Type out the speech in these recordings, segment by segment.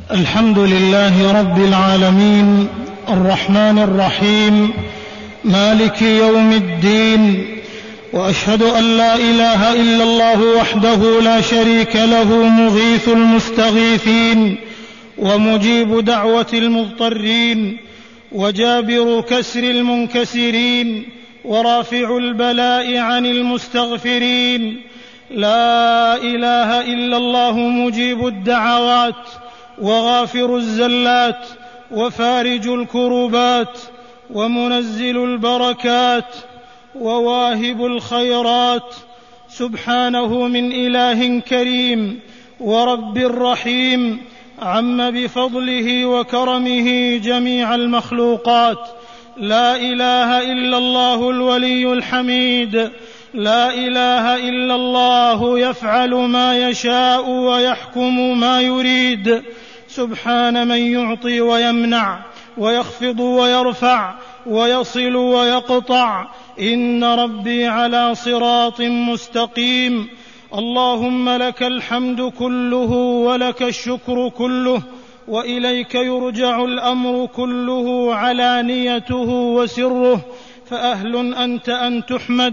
الحمد لله رب العالمين الرحمن الرحيم مالك يوم الدين، وأشهد أن لا إله إلا الله وحده لا شريك له مغيث المستغيثين ومجيب دعوة المضطرين وجابر كسر المنكسرين ورافع البلاء عن المستغفرين. لا إله إلا الله مجيب الدعوات وغافر الزلات وفارج الكربات ومنزل البركات وواهب الخيرات، سبحانه من إله كريم ورب رحيم عم بفضله وكرمه جميع المخلوقات. لا إله إلا الله الولي الحميد، لا إله إلا الله يفعل ما يشاء ويحكم ما يريد، سبحان من يعطي ويمنع ويخفض ويرفع ويصل ويقطع، إن ربي على صراط مستقيم. اللهم لك الحمد كله ولك الشكر كله، وإليك يرجع الأمر كله علانيته وسره، فأهل أنت أن تحمد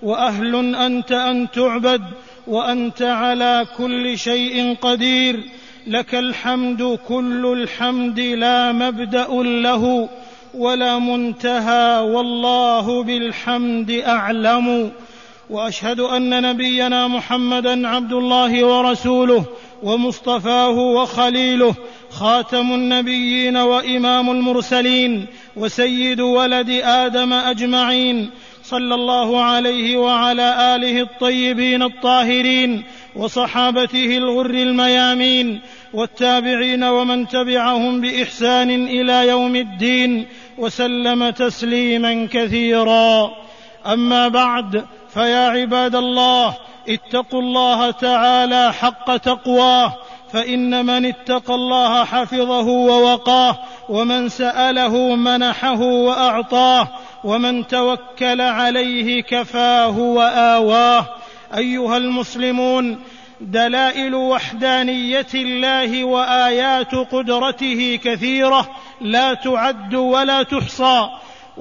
وأهل أنت أن تعبد، وأنت على كل شيء قدير. لك الحمد كل الحمد لا مبدأ له ولا منتهى، والله بالحمد أعلم. وأشهد أن نبينا محمدًا عبد الله ورسوله ومصطفاه وخليله، خاتم النبيين وإمام المرسلين وسيد ولد آدم أجمعين، صلى الله عليه وعلى آله الطيبين الطاهرين وصحابته الغر الميامين والتابعين ومن تبعهم بإحسان إلى يوم الدين، وسلم تسليما كثيرا. أما بعد، فيا عباد الله، اتقوا الله تعالى حق تقواه، فإن من اتقى الله حفظه ووقاه، ومن سأله منحه وأعطاه، ومن توكل عليه كفاه وآواه. أيها المسلمون، دلائل وحدانية الله وآيات قدرته كثيرة لا تعد ولا تحصى،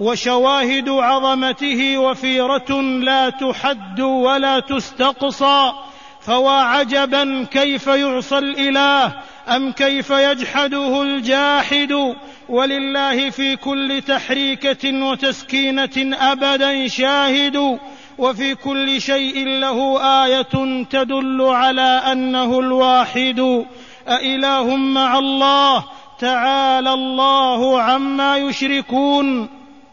وشواهد عظمته وفيرة لا تحد ولا تستقصى. فوا عجبا كيف يعصى الإله، أم كيف يجحده الجاحد، ولله في كل تحريكة وتسكينة أبدا شاهد، وفي كل شيء له آية تدل على أنه الواحد. أإله مع الله، تعالى الله عما يشركون.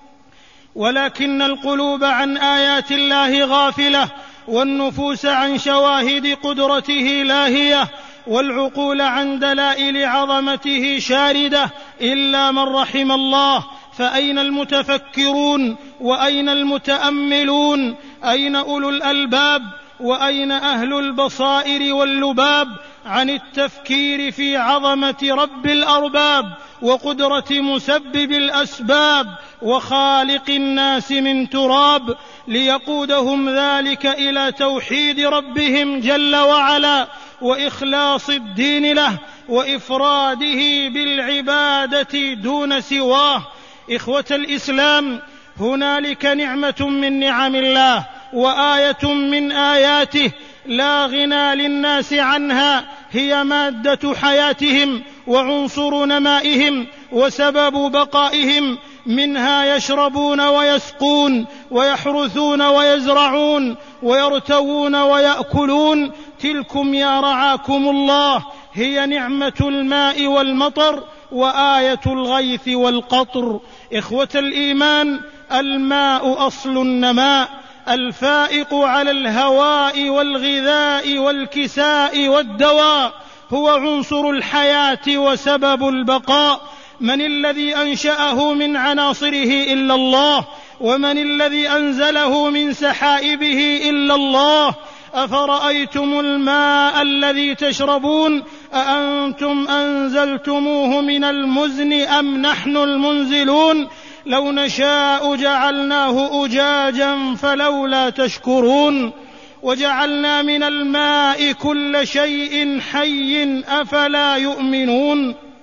ولكن القلوب عن آيات الله غافلة، والنفوس عن شواهد قدرته لاهية، والعقول عن دلائل عظمته شاردة، إلا من رحم الله. فأين المتفكرون وأين المتأملون؟ أين أولو الألباب وأين أهل البصائر واللباب عن التفكير في عظمة رب الأرباب وقدرة مسبب الأسباب وخالق الناس من تراب، ليقودهم ذلك إلى توحيد ربهم جل وعلا وإخلاص الدين له وإفراده بالعبادة دون سواه. إخوة الإسلام، هنالك نعمة من نعم الله وآية من آياته لا غنى للناس عنها، هي مادة حياتهم وعنصر نمائهم وسبب بقائهم. منها يشربون ويسقون ويحرثون ويزرعون ويرتوون ويأكلون. تلكم يا رعاكم الله هي نعمة الماء والمطر وآية الغيث والقطر. إخوة الإيمان، الماء أصل النماء، الفائق على الهواء والغذاء والكساء والدواء، هو عنصر الحياة وسبب البقاء. من الذي أنشأه من عناصره إلا الله؟ ومن الذي أنزله من سحائبه إلا الله؟ أفرأيتم الماء الذي تشربون أأنتم أنزلتموه من المزن أم نحن المنزلون؟ لو نشاء جعلناه أجاجا فلولا تشكرون. وجعلنا من الماء كل شيء حي أفلا يؤمنون.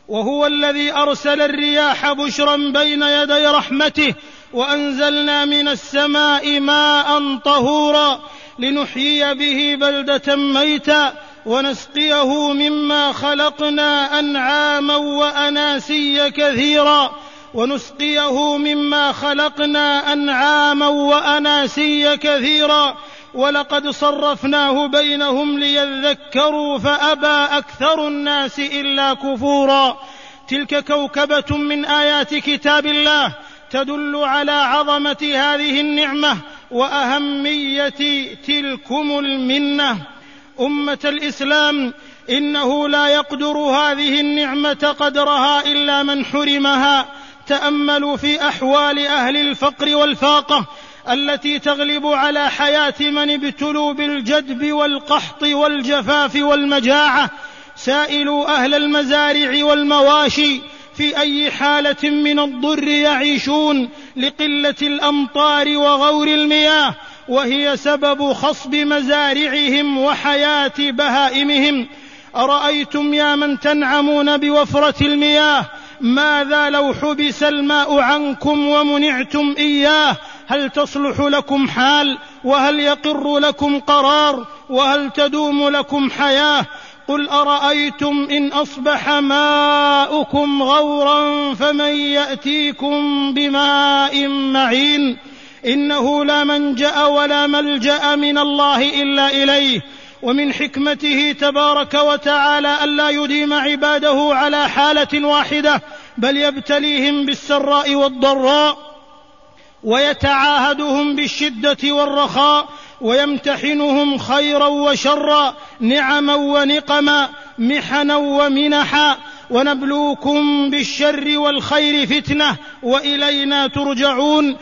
وهو الذي أرسل الرياح بشرا بين يدي رحمته وأنزلنا من السماء ماء طهورا لنحيي به بلدة ميتا ونسقيه مما خلقنا أنعاما وأناسيا كثيرا ولقد صرفناه بينهم ليذكروا فأبى أكثر الناس إلا كفورا. تلك كوكبة من آيات كتاب الله تدل على عظمة هذه النعمة وأهمية تلكم المنة. أمة الإسلام، إنه لا يقدر هذه النعمة قدرها إلا من حرمها. تأملوا في أحوال أهل الفقر والفاقة التي تغلب على حياة من ابتلوا بالجدب والقحط والجفاف والمجاعة. سائلوا أهل المزارع والمواشي في أي حالة من الضر يعيشون لقلة الأمطار وغور المياه، وهي سبب خصب مزارعهم وحياة بهائمهم. أرأيتم يا من تنعمون بوفرة المياه، ماذا لو حبس الماء عنكم ومنعتم إياه؟ هل تصلح لكم حال؟ وهل يقر لكم قرار؟ وهل تدوم لكم حياة؟ قل أرأيتم إن أصبح ماؤكم غورا فمن يأتيكم بماء معين؟ إنه لا منجأ ولا ملجأ من الله إلا إليه. ومن حكمته تبارك وتعالى ألا يديم عباده على حالة واحدة، بل يبتليهم بالسراء والضراء ويتعاهدهم بالشدة والرخاء ويمتحنهم خيرا وشرا، نعما ونقما، محنا ومنحا. ونبلوكم بالشر والخير فتنة وإلينا ترجعون.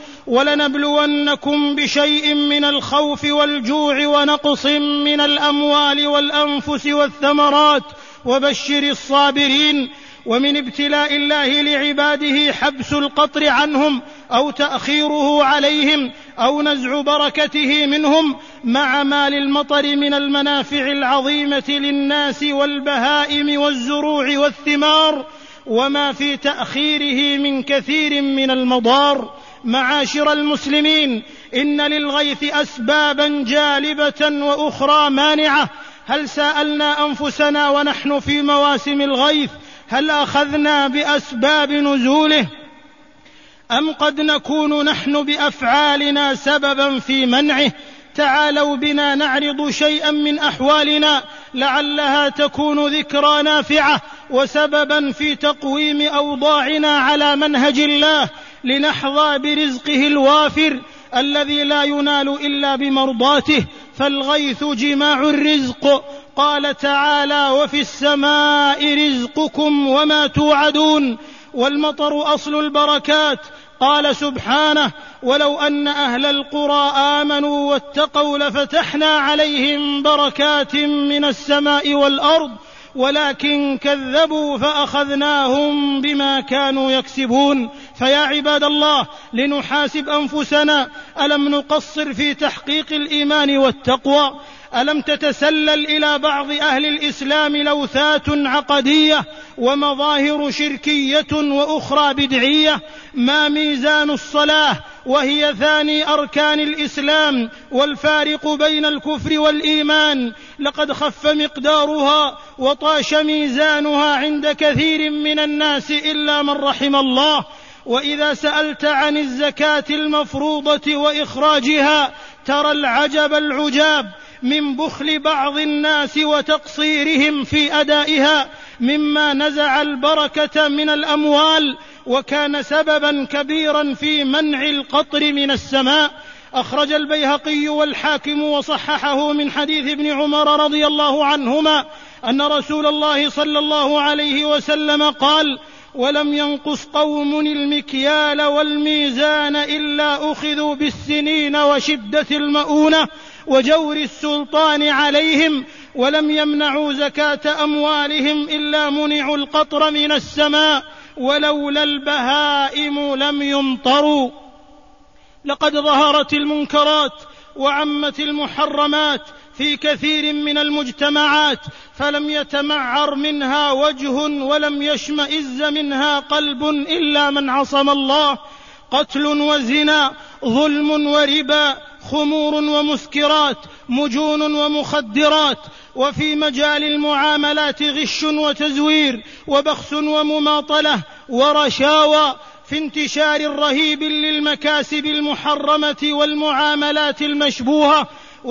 ولنبلونكم بشيء من الخوف والجوع ونقص من الأموال والأنفس والثمرات وبشر الصابرين. ومن ابتلاء الله لعباده حبس القطر عنهم أو تأخيره عليهم أو نزع بركته منهم، مع ما للمطر من المنافع العظيمة للناس والبهائم والزروع والثمار، وما في تأخيره من كثير من المضار. معاشر المسلمين، إن للغيث أسبابا جالبة وأخرى مانعة. هل سألنا أنفسنا ونحن في مواسم الغيث هل أخذنا بأسباب نزوله، أم قد نكون نحن بأفعالنا سببا في منعه؟ تعالوا بنا نعرض شيئا من أحوالنا لعلها تكون ذكرى نافعة وسببا في تقويم أوضاعنا على منهج الله، لنحظى برزقه الوافر الذي لا ينال إلا بمرضاته. فالغيث جماع الرزق، قال تعالى: وفي السماء رزقكم وما توعدون. والمطر أصل البركات، قال سبحانه: ولو أن أهل القرى آمنوا واتقوا لفتحنا عليهم بركات من السماء والأرض ولكن كذبوا فأخذناهم بما كانوا يكسبون. فيا عباد الله، لنحاسب أنفسنا، ألم نقصر في تحقيق الإيمان والتقوى؟ ألم تتسلل إلى بعض أهل الإسلام لوثات عقدية ومظاهر شركية وأخرى بدعية؟ ما ميزان الصلاة وهي ثاني أركان الإسلام والفارق بين الكفر والإيمان؟ لقد خف مقدارها وطاش ميزانها عند كثير من الناس إلا من رحم الله. وإذا سألت عن الزكاة المفروضة وإخراجها ترى العجب العجاب من بخل بعض الناس وتقصيرهم في أدائها، مما نزع البركة من الأموال وكان سببا كبيرا في منع القطر من السماء. أخرج البيهقي والحاكم وصححه من حديث ابن عمر رضي الله عنهما أن رسول الله صلى الله عليه وسلم قال: ولم ينقص قوم المكيال والميزان إلا أخذوا بالسنين وشدة المؤونة وجور السلطان عليهم، ولم يمنعوا زكاة أموالهم إلا منعوا القطر من السماء، ولولا البهائم لم يمطروا. لقد ظهرت المنكرات وعمت المحرمات، في كثير من المجتمعات، فلم يتمعر منها وجه ولم يشمئز منها قلب إلا من عصم الله: قتل وزنا، ظلم وربا، خمور ومسكرات، مجون ومخدرات. وفي مجال المعاملات غش وتزوير وبخس ومماطلة ورشاوى، في انتشار رهيب للمكاسب المحرمة والمعاملات المشبوهة،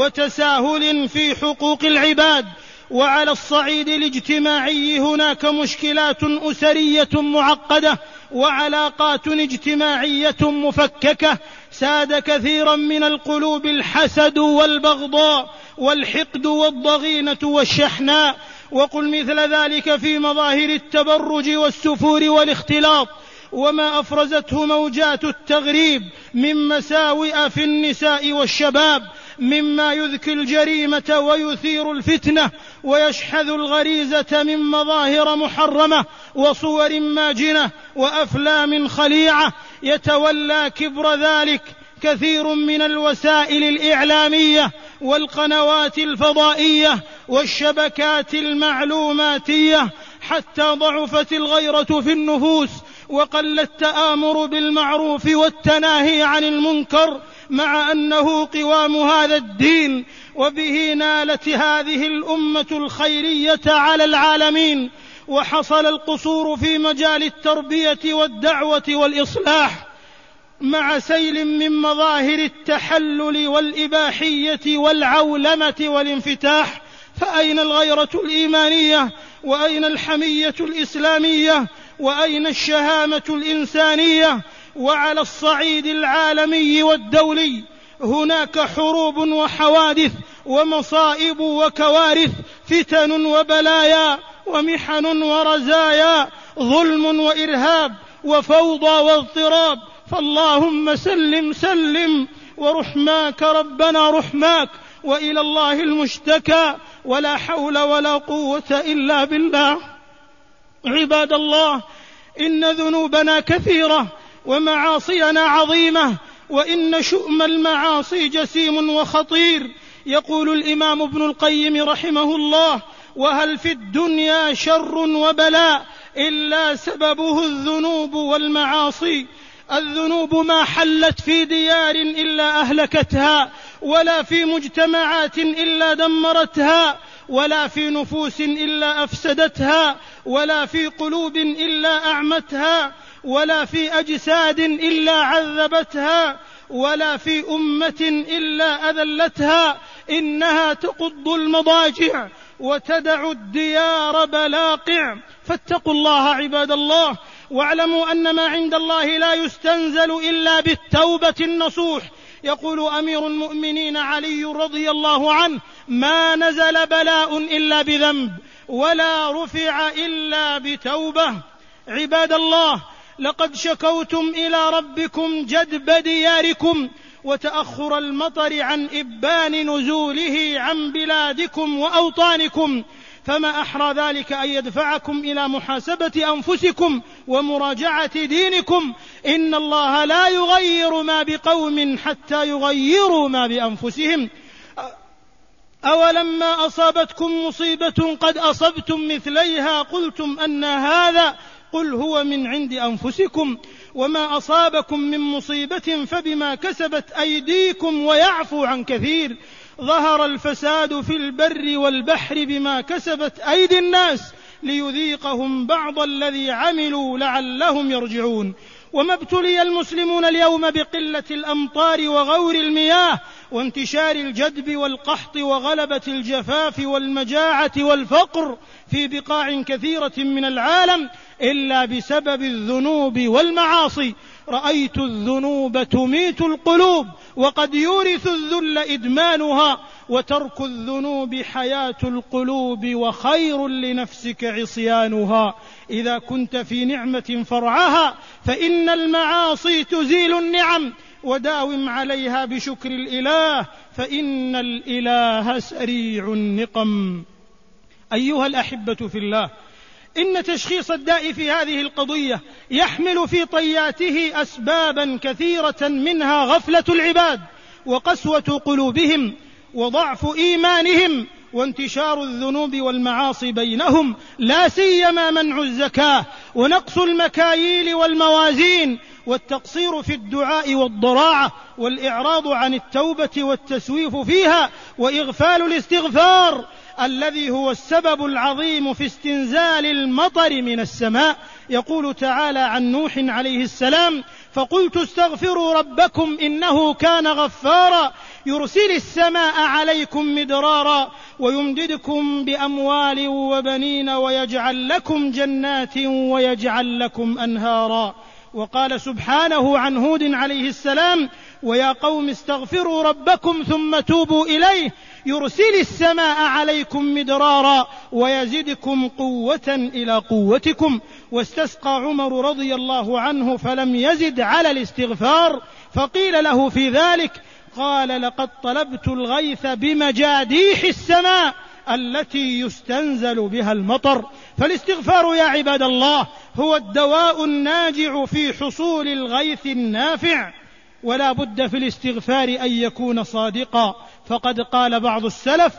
وتساهل في حقوق العباد. وعلى الصعيد الاجتماعي هناك مشكلات أسرية معقدة وعلاقات اجتماعية مفككة، ساد كثيرا من القلوب الحسد والبغضاء والحقد والضغينة والشحناء. وقل مثل ذلك في مظاهر التبرج والسفور والاختلاط، وما أفرزته موجات التغريب من مساوئ في النساء والشباب، مما يذكي الجريمة ويثير الفتنة ويشحذ الغريزة من مظاهر محرمة وصور ماجنة وأفلام خليعة. يتولى كبر ذلك كثير من الوسائل الإعلامية والقنوات الفضائية والشبكات المعلوماتية، حتى ضعفت الغيرة في النفوس وقل التآمر بالمعروف والتناهي عن المنكر، مع أنه قوام هذا الدين، وبه نالت هذه الأمة الخيرية على العالمين. وحصل القصور في مجال التربية والدعوة والإصلاح مع سيل من مظاهر التحلل والإباحية والعولمة والانفتاح. فأين الغيرة الإيمانية؟ وأين الحمية الإسلامية؟ وأين الشهامة الإنسانية؟ وعلى الصعيد العالمي والدولي هناك حروب وحوادث ومصائب وكوارث، فتن وبلايا ومحن ورزايا، ظلم وإرهاب وفوضى واضطراب. فاللهم سلم سلم، ورحماك ربنا رحماك، وإلى الله المشتكى، ولا حول ولا قوة إلا بالله. عباد الله، إن ذنوبنا كثيرة ومعاصينا عظيمة، وإن شؤم المعاصي جسيم وخطير. يقول الإمام ابن القيم رحمه الله: وهل في الدنيا شر وبلاء إلا سببه الذنوب والمعاصي؟ الذنوب ما حلت في ديار إلا أهلكتها، ولا في مجتمعات إلا دمرتها، ولا في نفوس إلا أفسدتها، ولا في قلوب إلا أعمتها، ولا في أجساد إلا عذبتها، ولا في أمة إلا أذلتها. إنها تقض المضاجع وتدع الديار بلاقع. فاتقوا الله عباد الله، واعلموا أن ما عند الله لا يستنزل إلا بالتوبة النصوح. يقول أمير المؤمنين علي رضي الله عنه: ما نزل بلاء إلا بذنب، ولا رفع إلا بتوبة. عباد الله، لقد شكوتم إلى ربكم جدب دياركم وتأخر المطر عن إبان نزوله عن بلادكم وأوطانكم، فما أحرى ذلك أن يدفعكم إلى محاسبة أنفسكم ومراجعة دينكم. إن الله لا يغير ما بقوم حتى يغيروا ما بأنفسهم. أولما أصابتكم مصيبة قد أصبتم مثليها قلتم أن هذا، قل هو من عند أنفسكم، وما أصابكم من مصيبة فبما كسبت أيديكم ويعفو عن كثير. ظهر الفساد في البر والبحر بما كسبت أيدي الناس ليذيقهم بعض الذي عملوا لعلهم يرجعون. وما ابتلي المسلمون اليوم بقلة الأمطار وغور المياه وانتشار الجدب والقحط وغلبة الجفاف والمجاعة والفقر في بقاع كثيرة من العالم إلا بسبب الذنوب والمعاصي. رأيت الذنوب تميت القلوب، وقد يورث الذل إدمانها، وترك الذنوب حياة القلوب، وخير لنفسك عصيانها. إذا كنت في نعمة فرعها، فإن المعاصي تزيل النعم، وداوم عليها بشكر الإله، فإن الإله سريع النقم. أيها الأحبة في الله، إن تشخيص الداء في هذه القضية يحمل في طياته أسبابا كثيرة، منها غفلة العباد وقسوة قلوبهم وضعف إيمانهم وانتشار الذنوب والمعاصي بينهم، لا سيما منع الزكاة ونقص المكاييل والموازين والتقصير في الدعاء والضراعة والإعراض عن التوبة والتسويف فيها وإغفال الاستغفار الذي هو السبب العظيم في استنزال المطر من السماء. يقول تعالى عن نوح عليه السلام: فقلت استغفروا ربكم إنه كان غفارا يرسل السماء عليكم مدرارا ويمددكم بأموال وبنين ويجعل لكم جنات ويجعل لكم أنهارا. وقال سبحانه عن هود عليه السلام: ويا قوم استغفروا ربكم ثم توبوا إليه يرسل السماء عليكم مدرارا ويزدكم قوة إلى قوتكم. واستسقى عمر رضي الله عنه فلم يزد على الاستغفار، فقيل له في ذلك قال: لقد طلبت الغيث بمجاديح السماء التي يستنزل بها المطر. فالاستغفار يا عباد الله هو الدواء الناجع في حصول الغيث النافع، ولا بد في الاستغفار أن يكون صادقا، فقد قال بعض السلف: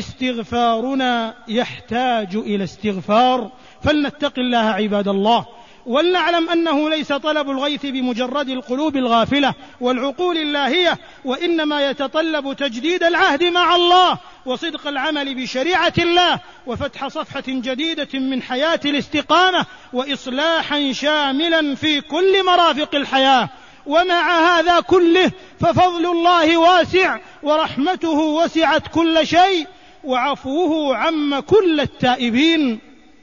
استغفارنا يحتاج إلى استغفار. فلنتق الله عباد الله، ولنعلم أنه ليس طلب الغيث بمجرد القلوب الغافلة والعقول اللاهية، وإنما يتطلب تجديد العهد مع الله وصدق العمل بشريعة الله وفتح صفحة جديدة من حياة الاستقامة وإصلاحا شاملا في كل مرافق الحياة. ومع هذا كله ففضل الله واسع ورحمته وسعت كل شيء وعفوه عم كل التائبين،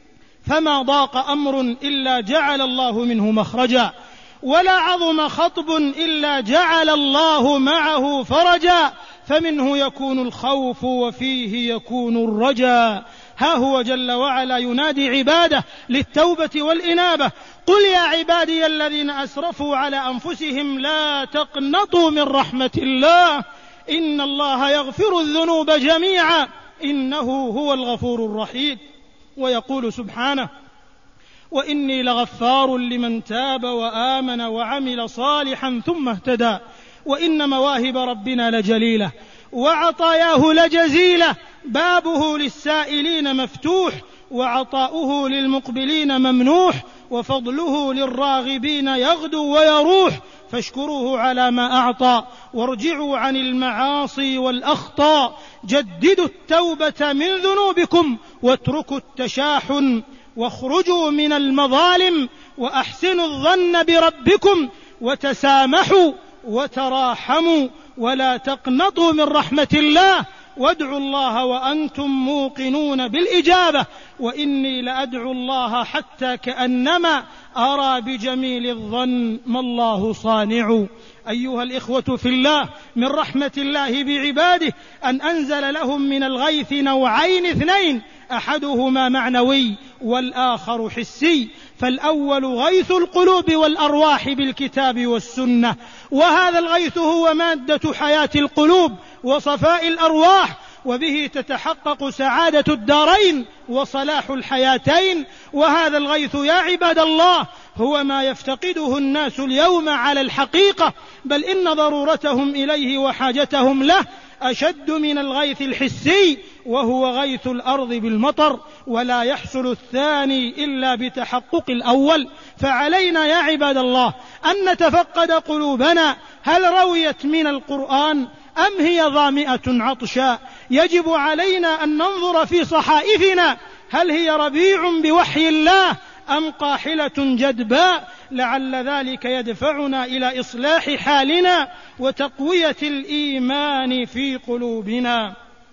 فما ضاق أمر إلا جعل الله منه مخرجا، ولا عظم خطب إلا جعل الله معه فرجا، فمنه يكون الخوف وفيه يكون الرجا. ها هو جل وعلا ينادي عباده للتوبة والإنابة: قل يا عبادي الذين أسرفوا على أنفسهم لا تقنطوا من رحمة الله إن الله يغفر الذنوب جميعا إنه هو الغفور الرحيم. ويقول سبحانه: وإني لغفار لمن تاب وآمن وعمل صالحا ثم اهتدى وإن مواهب ربنا لجليلة وعطاياه لجزيلة بابه للسائلين مفتوح وعطاؤه للمقبلين ممنوح وفضله للراغبين يغدو ويروح فاشكروه على ما أعطى وارجعوا عن المعاصي والأخطاء جددوا التوبة من ذنوبكم واتركوا التشاحن واخرجوا من المظالم وأحسنوا الظن بربكم وتسامحوا وتراحموا ولا تقنطوا من رحمة الله وادعوا الله وأنتم موقنون بالإجابة وإني لأدعو الله حتى كأنما أرى بجميل الظن ما الله صانع. أيها الإخوة في الله، من رحمة الله بعباده أن أنزل لهم من الغيث نوعين اثنين، أحدهما معنوي والآخر حسي. فالأول غيث القلوب والأرواح بالكتاب والسنة، وهذا الغيث هو مادة حياة القلوب وصفاء الأرواح، وبه تتحقق سعادة الدارين وصلاح الحياتين. وهذا الغيث يا عباد الله هو ما يفتقده الناس اليوم على الحقيقة، بل إن ضرورتهم إليه وحاجتهم له أشد من الغيث الحسي، وهو غيث الأرض بالمطر، ولا يحصل الثاني إلا بتحقق الأول. فعلينا يا عباد الله أن نتفقد قلوبنا، هل رويت من القرآن أم هي ظامئة عطشاء؟ يجب علينا أن ننظر في صحائفنا، هل هي ربيع بوحي الله أم قاحلة جدباء؟ لعل ذلك يدفعنا إلى إصلاح حالنا وتقوية الإيمان في قلوبنا.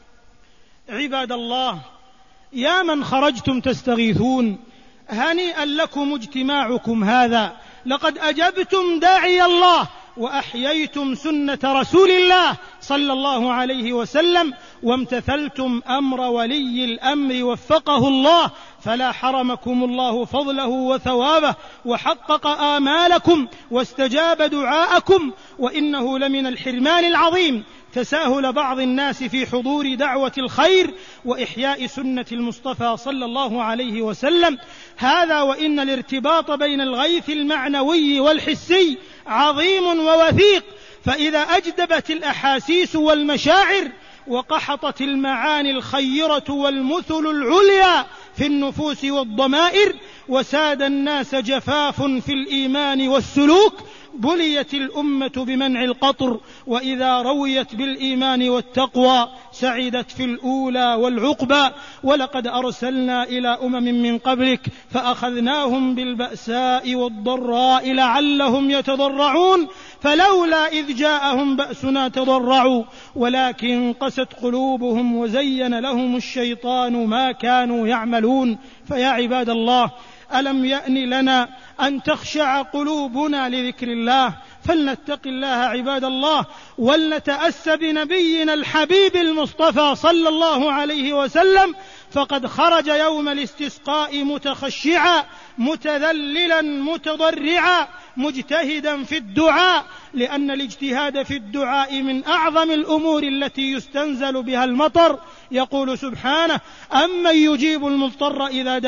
عباد الله، يا من خرجتم تستغيثون، هنيئا لكم اجتماعكم هذا، لقد أجبتم داعي الله وأحييتم سنة رسول الله صلى الله عليه وسلم وامتثلتم أمر ولي الأمر وفقه الله، فلا حرمكم الله فضله وثوابه وحقق آمالكم واستجاب دعاءكم. وإنه لمن الحرمان العظيم تساهل بعض الناس في حضور دعوة الخير وإحياء سنة المصطفى صلى الله عليه وسلم. هذا وإن الارتباط بين الغيث المعنوي والحسي عظيم ووثيق، فإذا أجدبت الأحاسيس والمشاعر وقحطت المعاني الخيرة والمثل العليا في النفوس والضمائر، وساد الناس جفاف في الإيمان والسلوك، بليت الأمة بمنع القطر، وإذا رويت بالإيمان والتقوى سعدت في الأولى والعقبى. ولقد أرسلنا إلى أمم من قبلك فأخذناهم بالبأساء والضراء لعلهم يتضرعون، فلولا إذ جاءهم بأسنا تضرعوا ولكن قست قلوبهم وزين لهم الشيطان ما كانوا يعملون. فيا عباد الله، ألم يأن لنا أن تخشع قلوبنا لذكر الله؟ فلنتق الله عباد الله، ولنتأسى بنبينا الحبيب المصطفى صلى الله عليه وسلم، فقد خرج يوم الاستسقاء متخشعا متذللا متضرعا مجتهدا في الدعاء، لأن الاجتهاد في الدعاء من أعظم الأمور التي يستنزل بها المطر. يقول سبحانه: أمن يجيب المضطر إذا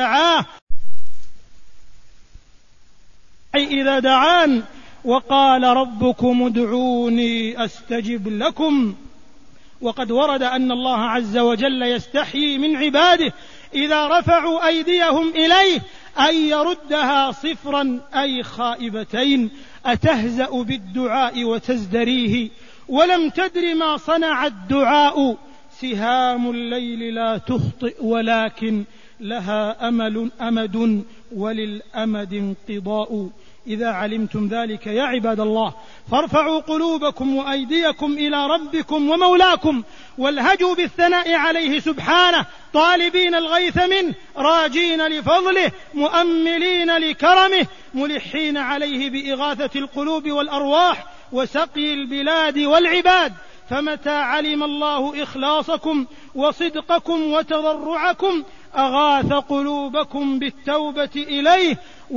دعان وقال ربكم ادعوني أستجب لكم. وقد ورد أن الله عز وجل يستحيي من عباده إذا رفعوا أيديهم إليه أن يردها صفرا أي خائبتين، أتهزأ بالدعاء وتزدريه ولم تدر ما صنع الدعاء، سهام الليل لا تخطئ ولكن لها أمد وللأمد انقضاء. إذا علمتم ذلك يا عباد الله فارفعوا قلوبكم وأيديكم إلى ربكم ومولاكم، والهجوا بالثناء عليه سبحانه، طالبين الغيث منه، راجين لفضله، مؤملين لكرمه، ملحين عليه بإغاثة القلوب والأرواح وسقي البلاد والعباد. فمتى علم الله إخلاصكم وصدقكم وتضرعكم أغاث قلوبكم بالتوبة إليه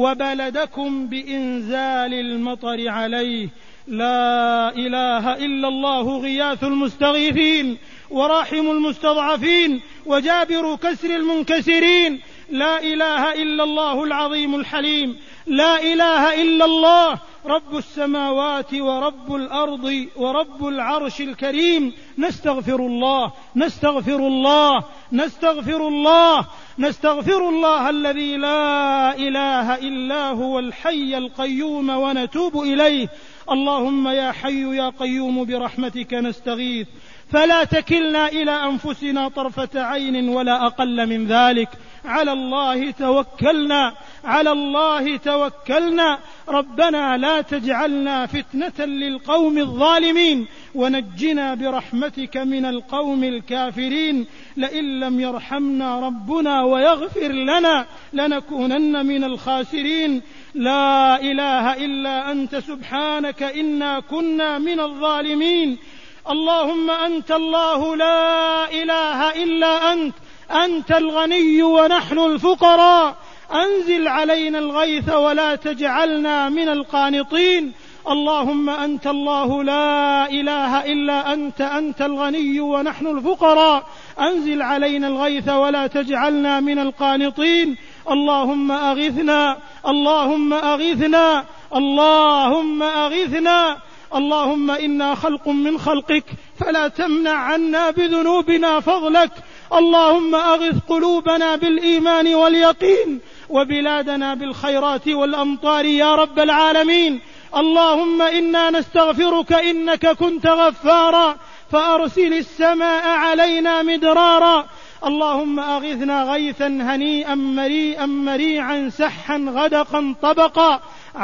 وبلدكم بإنزال المطر عليه. لا إله إلا الله غياث المستغيثين وراحم المستضعفين وجابر كسر المنكسرين. لا إله إلا الله العظيم الحليم. لا إله إلا الله رب السماوات ورب الأرض ورب العرش الكريم. نستغفر الله نستغفر الله نستغفر الله نستغفر الله الذي لا إله إلا هو الحي القيوم ونتوب إليه. اللهم يا حي يا قيوم برحمتك نستغيث، فلا تكلنا إلى أنفسنا طرفة عين ولا أقل من ذلك. على الله توكلنا على الله توكلنا. ربنا لا تجعلنا فتنة للقوم الظالمين ونجنا برحمتك من القوم الكافرين. لئن لم يرحمنا ربنا ويغفر لنا لنكونن من الخاسرين. لا إله إلا أنت سبحانك إنا كنا من الظالمين. اللهم أنت الله لا إله إلا أنت، أنت الغني ونحن الفقراء، أنزل علينا الغيث ولا تجعلنا من القانطين. اللهم أنت الله لا إله إلا أنت، أنت الغني ونحن الفقراء، أنزل علينا الغيث ولا تجعلنا من القانطين. اللهم أغثنا اللهم أغثنا اللهم أغثنا. اللهم إنا خلق من خلقك فلا تمنع عنا بذنوبنا فضلك. اللهم أغث قلوبنا بالإيمان واليقين وبلادنا بالخيرات والأمطار يا رب العالمين. اللهم إنا نستغفرك إنك كنت غفارا فأرسل السماء علينا مدرارا. اللهم أغثنا غيثا هنيئا مريئا مريعا سحا غدقا طبقا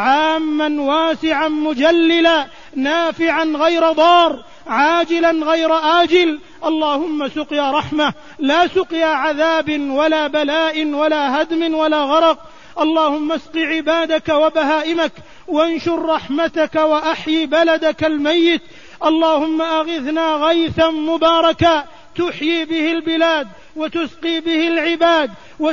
عاما واسعا مجللا نافعا غير ضار عاجلا غير آجل. اللهم سقيا رحمة لا سقيا عذاب ولا بلاء ولا هدم ولا غرق. اللهم اسق عبادك وبهائمك وانشر رحمتك وأحيي بلدك الميت. اللهم أغثنا غيثا مباركا تحيي به البلاد وتسقي به العباد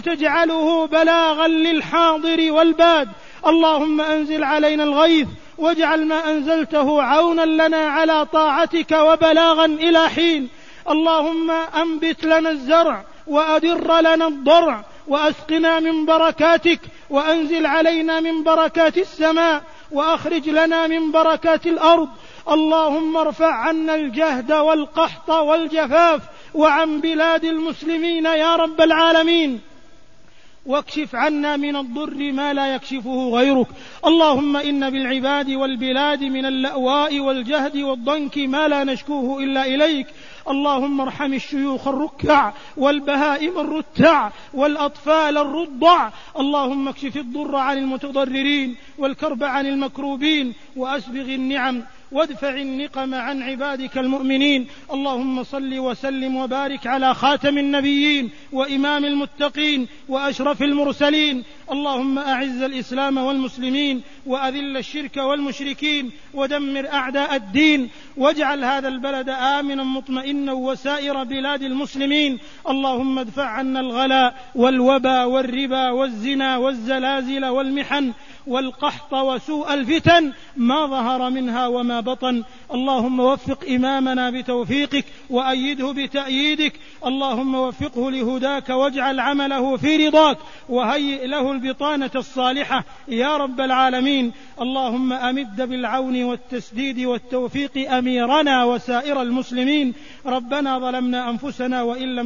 وتجعله بلاغا للحاضر والباد. اللهم أنزل علينا الغيث واجعل ما أنزلته عونا لنا على طاعتك وبلاغا إلى حين. اللهم أنبت لنا الزرع وأدر لنا الضرع وأسقنا من بركاتك وأنزل علينا من بركات السماء وأخرج لنا من بركات الأرض. اللهم ارفع عنا الجهد والقحط والجفاف وعن بلاد المسلمين يا رب العالمين، واكشف عنا من الضر ما لا يكشفه غيرك. اللهم إن بالعباد والبلاد من اللأواء والجهد والضنك ما لا نشكوه إلا إليك. اللهم ارحم الشيوخ الركع والبهائم الرتع والأطفال الرضع. اللهم اكشف الضر عن المتضررين والكرب عن المكروبين وأسبغ النعم وادفع النقم عن عبادك المؤمنين. اللهم صل وسلم وبارك على خاتم النبيين وإمام المتقين وأشرف المرسلين. اللهم أعز الإسلام والمسلمين وأذل الشرك والمشركين ودمر أعداء الدين، واجعل هذا البلد آمنا مطمئنا وسائر بلاد المسلمين. اللهم ادفع عنا الغلاء والوبا والربا والزنا والزلازل والمحن والقحط وسوء الفتن ما ظهر منها وما بطن. اللهم وفق إمامنا بتوفيقك وأيده بتأييدك. اللهم وفقه لهداك واجعل عمله في رضاك وهيئ له البطانة الصالحة يا رب العالمين. اللهم أمد بالعون والتسديد والتوفيق أميرنا وسائر المسلمين. ربنا ظلمنا أنفسنا وإن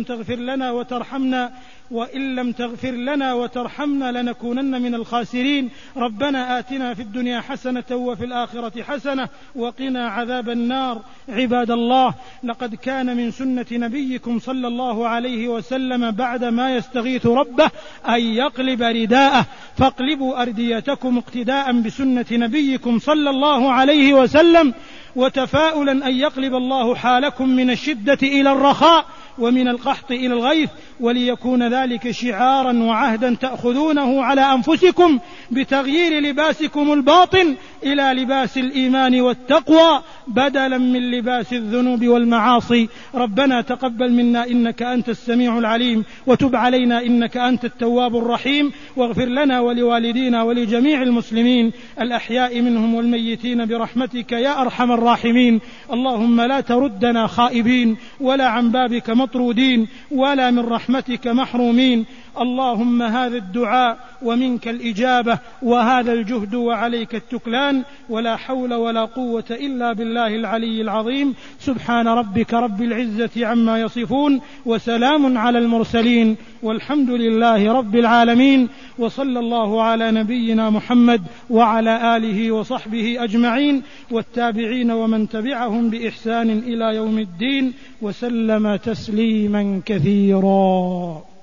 لم تغفر لنا وترحمنا لنكونن من الخاسرين. ربنا آتنا في الدنيا حسنة وفي الآخرة حسنة وقنا عذاب النار. عباد الله، لقد كان من سنة نبيكم صلى الله عليه وسلم بعد ما يستغيث ربه أن يقلب رداءه، فاقلبوا أرديتكم اقتداء بسنة نبيكم صلى الله عليه وسلم، وتفاؤلا أن يقلب الله حالكم من الشدة إلى الرخاء ومن القحط إلى الغيث، وليكون ذلك شعارا وعهدا تأخذونه على أنفسكم بتغيير لباسكم الباطن إلى لباس الإيمان والتقوى بدلا من لباس الذنوب والمعاصي. ربنا تقبل منا إنك أنت السميع العليم، وتب علينا إنك أنت التواب الرحيم، واغفر لنا ولوالدينا ولجميع المسلمين الأحياء منهم والميتين برحمتك يا أرحم الراحمين. اللهم لا تردنا خائبين ولا عن بابك مطرودين ولا من رحمتك محرومين. اللهم هذا الدعاء ومنك الإجابة وهذا الجهد وعليك التكلان، ولا حول ولا قوة إلا بالله العلي العظيم. سبحان ربك رب العزة عما يصفون وسلام على المرسلين والحمد لله رب العالمين. وصلى الله على نبينا محمد وعلى آله وصحبه أجمعين والتابعين ومن تبعهم بإحسان إلى يوم الدين وسلم تسليما كثيرا.